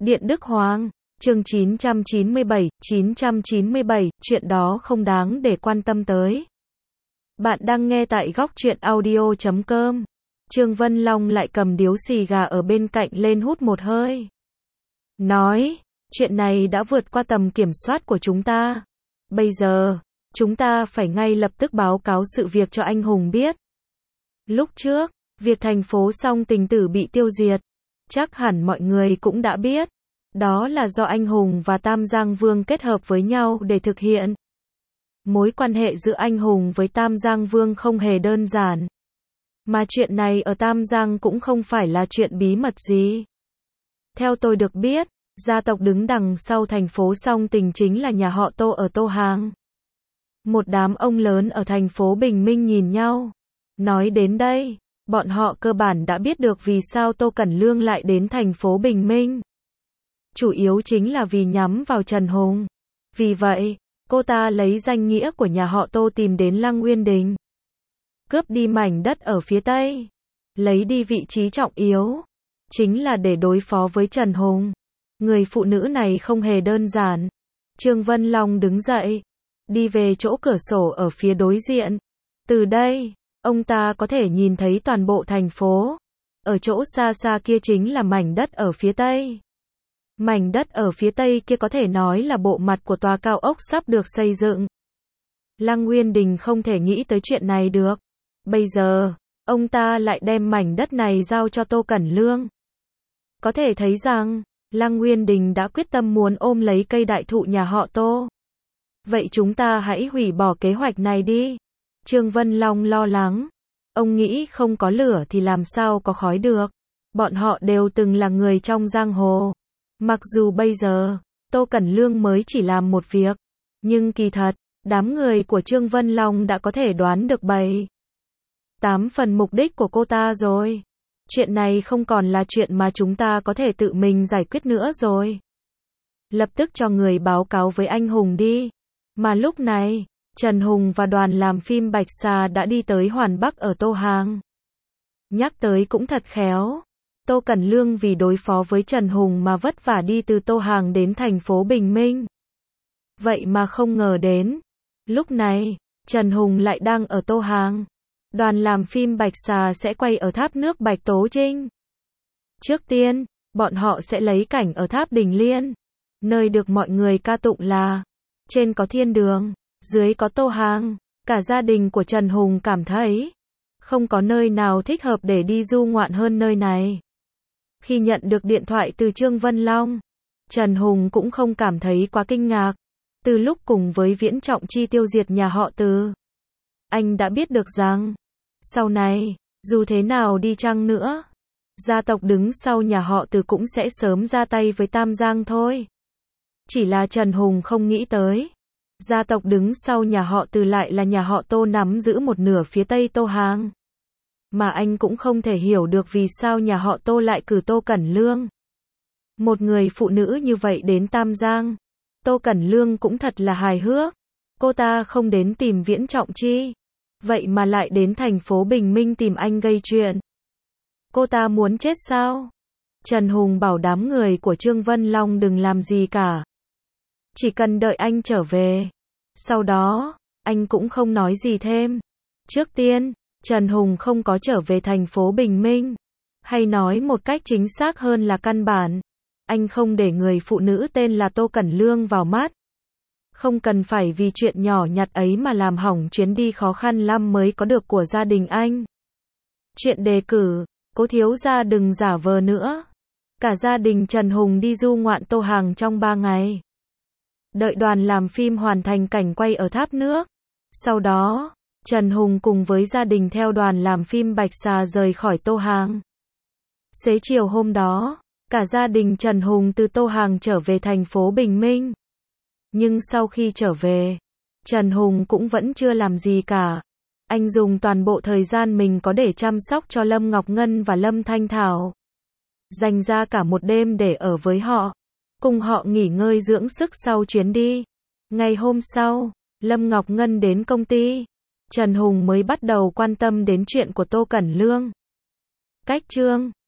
Điện Đức Hoàng, chương 997, chuyện đó không đáng để quan tâm tới. Bạn đang nghe tại góc truyện audio.com. Trương Vân Long lại cầm điếu xì gà ở bên cạnh lên hút một hơi. Nói, chuyện này đã vượt qua tầm kiểm soát của chúng ta. Bây giờ, chúng ta phải ngay lập tức báo cáo sự việc cho anh Hùng biết. Lúc trước, việc thành phố Song Tình Tử bị tiêu diệt, chắc hẳn mọi người cũng đã biết. Đó là do anh Hùng và Tam Giang Vương kết hợp với nhau để thực hiện. Mối quan hệ giữa anh Hùng với Tam Giang Vương không hề đơn giản. Mà chuyện này ở Tam Giang cũng không phải là chuyện bí mật gì. Theo tôi được biết, gia tộc đứng đằng sau thành phố Song Tình chính là nhà họ Tô ở Tô Hàng. Một đám ông lớn ở thành phố Bình Minh nhìn nhau. Nói đến đây, bọn họ cơ bản đã biết được vì sao Tô Cẩn Lương lại đến thành phố Bình Minh. Chủ yếu chính là vì nhắm vào Trần Hùng. Vì vậy, cô ta lấy danh nghĩa của nhà họ Tô tìm đến Lăng Uyên Đình. Cướp đi mảnh đất ở phía Tây. Lấy đi vị trí trọng yếu. Chính là để đối phó với Trần Hùng. Người phụ nữ này không hề đơn giản. Trương Vân Long đứng dậy. Đi về chỗ cửa sổ ở phía đối diện. Từ đây, ông ta có thể nhìn thấy toàn bộ thành phố. Ở chỗ xa xa kia chính là mảnh đất ở phía Tây. Mảnh đất ở phía Tây kia có thể nói là bộ mặt của tòa cao ốc sắp được xây dựng. Lăng Uyên Đình không thể nghĩ tới chuyện này được. Bây giờ, ông ta lại đem mảnh đất này giao cho Tô Cẩn Lương. Có thể thấy rằng, Lăng Uyên Đình đã quyết tâm muốn ôm lấy cây đại thụ nhà họ Tô. Vậy chúng ta hãy hủy bỏ kế hoạch này đi. Trương Vân Long lo lắng. Ông nghĩ không có lửa thì làm sao có khói được. Bọn họ đều từng là người trong giang hồ. Mặc dù bây giờ, Tô Cẩn Lương mới chỉ làm một việc. Nhưng kỳ thật, đám người của Trương Vân Long đã có thể đoán được 7-8 phần mục đích của cô ta rồi. Chuyện này không còn là chuyện mà chúng ta có thể tự mình giải quyết nữa rồi. Lập tức cho người báo cáo với anh Hùng đi. Mà lúc này, Trần Hùng và đoàn làm phim Bạch Xà đã đi tới Hoàn Bắc ở Tô Hàng. Nhắc tới cũng thật khéo. Tô Cẩn Lương vì đối phó với Trần Hùng mà vất vả đi từ Tô Hàng đến thành phố Bình Minh. Vậy mà không ngờ đến. Lúc này, Trần Hùng lại đang ở Tô Hàng. Đoàn làm phim Bạch Xà sẽ quay ở tháp nước Bạch Tố Trinh. Trước tiên, bọn họ sẽ lấy cảnh ở tháp Đình Liên. Nơi được mọi người ca tụng là trên có thiên đường, dưới có Tô Hàng. Cả gia đình của Trần Hùng cảm thấy không có nơi nào thích hợp để đi du ngoạn hơn nơi này. Khi nhận được điện thoại từ Trương Vân Long, Trần Hùng cũng không cảm thấy quá kinh ngạc. Từ lúc cùng với Viễn Trọng Chi tiêu diệt nhà họ Từ, anh đã biết được rằng, sau này, dù thế nào đi chăng nữa, gia tộc đứng sau nhà họ Từ cũng sẽ sớm ra tay với Tam Giang thôi. Chỉ là Trần Hùng không nghĩ tới, gia tộc đứng sau nhà họ Từ lại là nhà họ Tô nắm giữ một nửa phía Tây Tô Hàng. Mà anh cũng không thể hiểu được vì sao nhà họ Tô lại cử Tô Cẩn Lương. Một người phụ nữ như vậy đến Tam Giang. Tô Cẩn Lương cũng thật là hài hước. Cô ta không đến tìm Viễn Trọng Chi. Vậy mà lại đến thành phố Bình Minh tìm anh gây chuyện. Cô ta muốn chết sao? Trần Hùng bảo đám người của Trương Vân Long đừng làm gì cả. Chỉ cần đợi anh trở về. Sau đó, anh cũng không nói gì thêm. Trước tiên, Trần Hùng không có trở về thành phố Bình Minh. Hay nói một cách chính xác hơn là căn bản. Anh không để người phụ nữ tên là Tô Cẩn Lương vào mắt. Không cần phải vì chuyện nhỏ nhặt ấy mà làm hỏng chuyến đi khó khăn lắm mới có được của gia đình anh. Chuyện đề cử, cố thiếu gia đừng giả vờ nữa. Cả gia đình Trần Hùng đi du ngoạn Tô Hàng trong 3 ngày. Đợi đoàn làm phim hoàn thành cảnh quay ở tháp nước. Sau đó, Trần Hùng cùng với gia đình theo đoàn làm phim Bạch Xà rời khỏi Tô Hàng. Xế chiều hôm đó, cả gia đình Trần Hùng từ Tô Hàng trở về thành phố Bình Minh. Nhưng sau khi trở về, Trần Hùng cũng vẫn chưa làm gì cả. Anh dùng toàn bộ thời gian mình có để chăm sóc cho Lâm Ngọc Ngân và Lâm Thanh Thảo. Dành ra cả một đêm để ở với họ. Cùng họ nghỉ ngơi dưỡng sức sau chuyến đi. Ngày hôm sau, Lâm Ngọc Ngân đến công ty. Trần Hùng mới bắt đầu quan tâm đến chuyện của Tô Cẩn Lương. Cách chương